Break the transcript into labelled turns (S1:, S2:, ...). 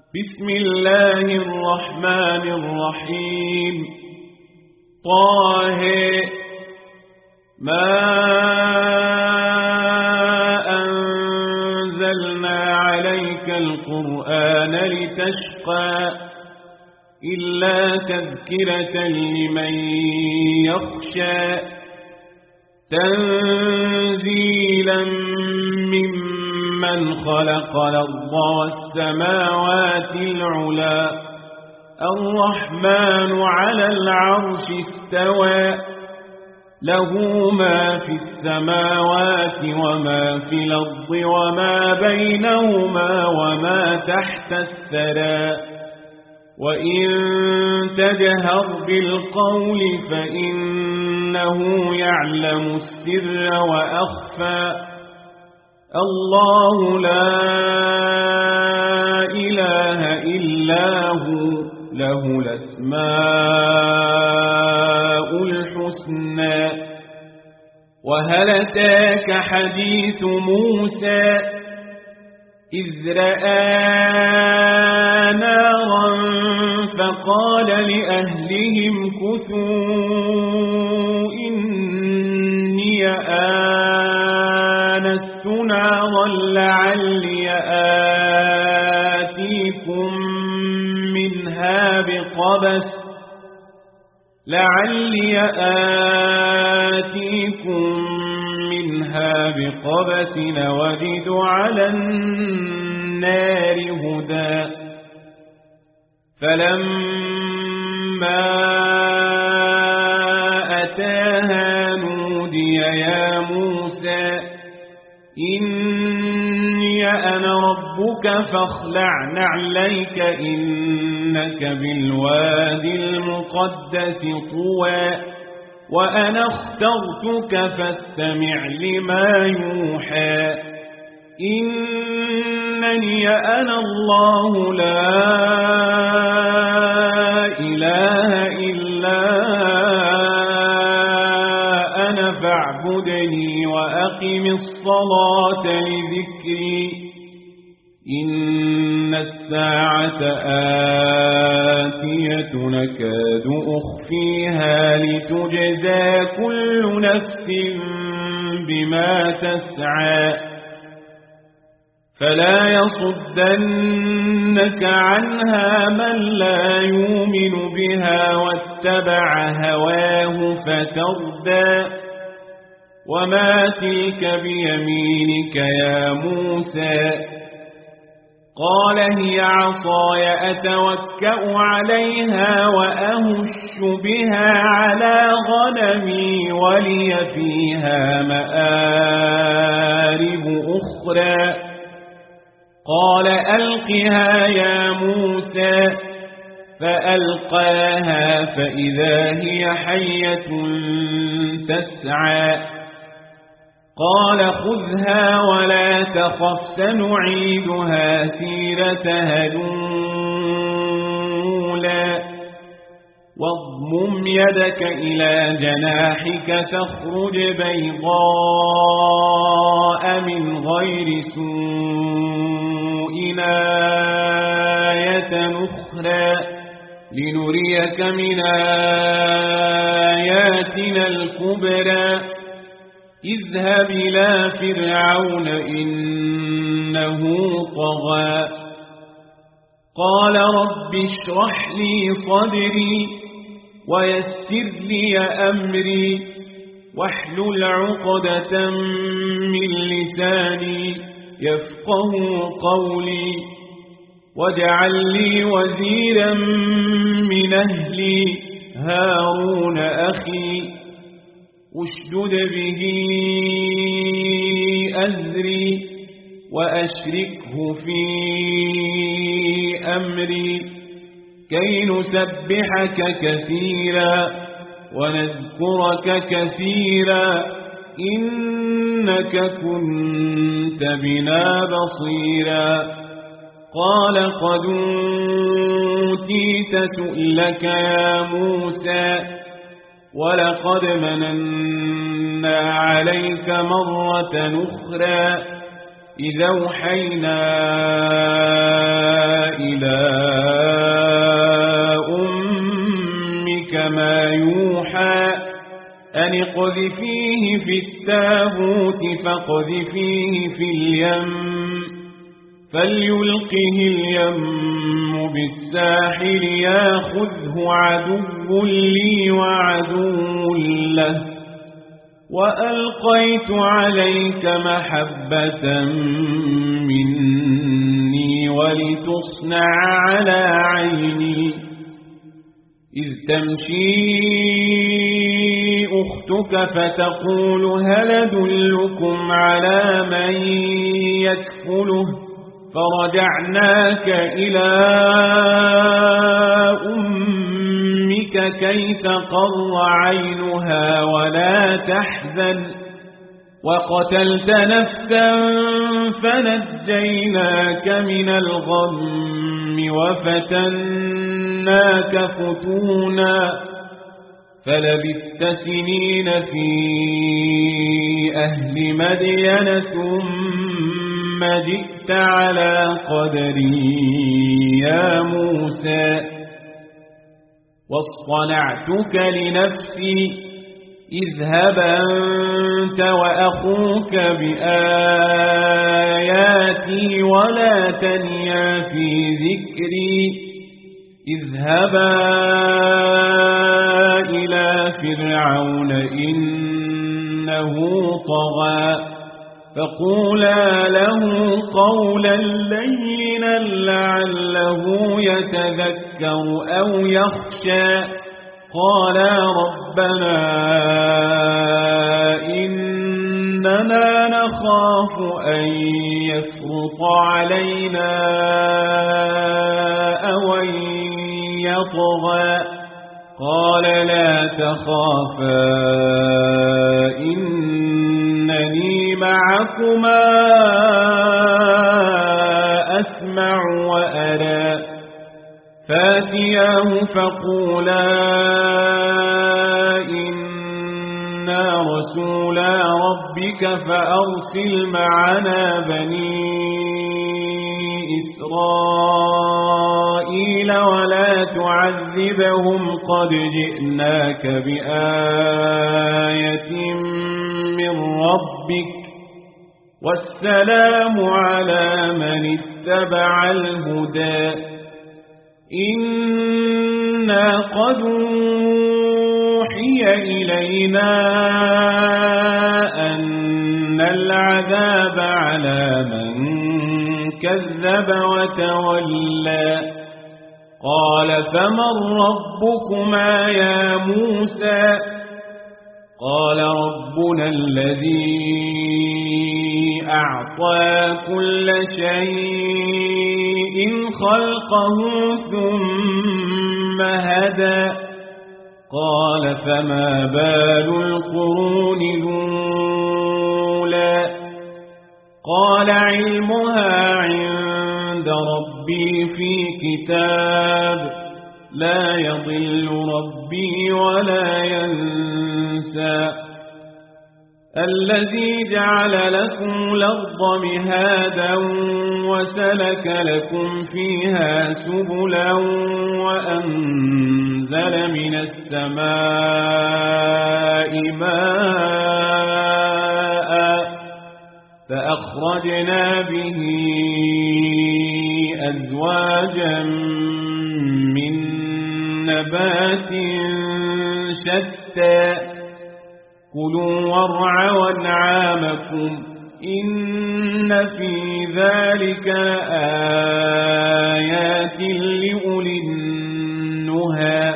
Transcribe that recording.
S1: بسم الله الرحمن الرحيم طه ما أنزلنا عليك القرآن لتشقى إلا تذكرة لمن يخشى تنزيلا ممن خلق الأرض والسماوات العلى الرحمن على العرش استوى له ما في السماوات وما في الأرض وما بينهما وما تحت الثرى وإن تجهر بالقول فإنه يعلم السر وأخفى الله لا إله إلا هو له الأسماء الحسنى وهل أتاك حديث موسى إذ رأى نارا فقال لأهلهم كثوا إني آنست نارا لعلي آتيكم منها بقبس وجد على النار هدى فلما أتاها نودي يا موسى إني أنا ربك فاخلع نعليك إنك بالوادي المقدس طوى وأنا اخترتك فاستمع لما يوحى إنني أنا الله لا إله إلا أنا فاعبدني وأقم الصلاة لذكري إن الساعة آتية نكاد أخفيها لتجزى كل نفس بما تسعى فلا يصدنك عنها من لا يؤمن بها واتبع هواه فتردى وما تلك بيمينك يا موسى قال هي عصاي أتوكأ عليها وأهش بها على غنمي ولي فيها مآرب أخرى قال ألقها يا موسى فألقاها فإذا هي حية تسعى قال خذها ولا تخف سنعيدها سيرتها الأولى واضمم يدك إلى جناحك تخرج بيضاء من غير سوء آية أخرى لنريك من آياتنا الكبرى اذهب إلى فرعون إنه طغى قال رب اشرح لي صدري ويسر لي أمري واحلل عقدة من لساني يفقه قولي واجعل لي وزيرا من أهلي هارون أخي اشدد به أزري وأشركه في أمري كي نسبحك كثيرا ونذكرك كثيرا إنك كنت بنا بصيرا قال قد أوتيت سؤلك يا موسى ولقد مننا عليك مرة أخرى إذ أوحينا إلى أمك ما يوحى أن اقذفيه في التابوت فاقذفيه في اليم فليلقه اليم بالساحل ياخذه عدو لي وعدو له وألقيت عليك محبة مني ولتصنع على عيني إذ تمشي أختك فتقول هل أدلكم على من يكفله فرجعناك إلى أمك كي تقر عينها ولا تحزن وقتلت نفسا فنجيناك من الغم وفتناك فتونا فلبثت سنين في أهل مدين ثم جئت على قدري يا موسى واصطنعتك لنفسي اذهب أنت وأخوك بآياتي ولا تنيا في ذكري اذهبا إلى فرعون إنه طغى فقولا له قولا لينا لعله يتذكر أو يخشى قالا ربنا إننا نخاف أن يفرط علينا أو أن يطغى قال لا تخافا إنني معكما أسمع وأرى فاتياه فقولا إنا رسولا ربك فأرسل معنا بني إسرائيل ولا تعذبهم قد جئناك بآية من ربك والسلام على من اتبع الهدى إنا قد أوحي إلينا أن العذاب على من كذب وتولى قال فمن ربكما يا موسى قال ربنا الذي أعطى كل شيء خلقه ثم هدى قال فما بال القرون الأولى قال علمها عند ربي في كتاب لا يضل ربي ولا ينسى الذي جعل لكم الأرض مهادا وسلك لكم فيها سبلا وأنزل من السماء ماء فأخرجنا به أزواجا من نبات شتى كلوا وارعوا أنعامكم إن في ذلك آيات لأولي النهى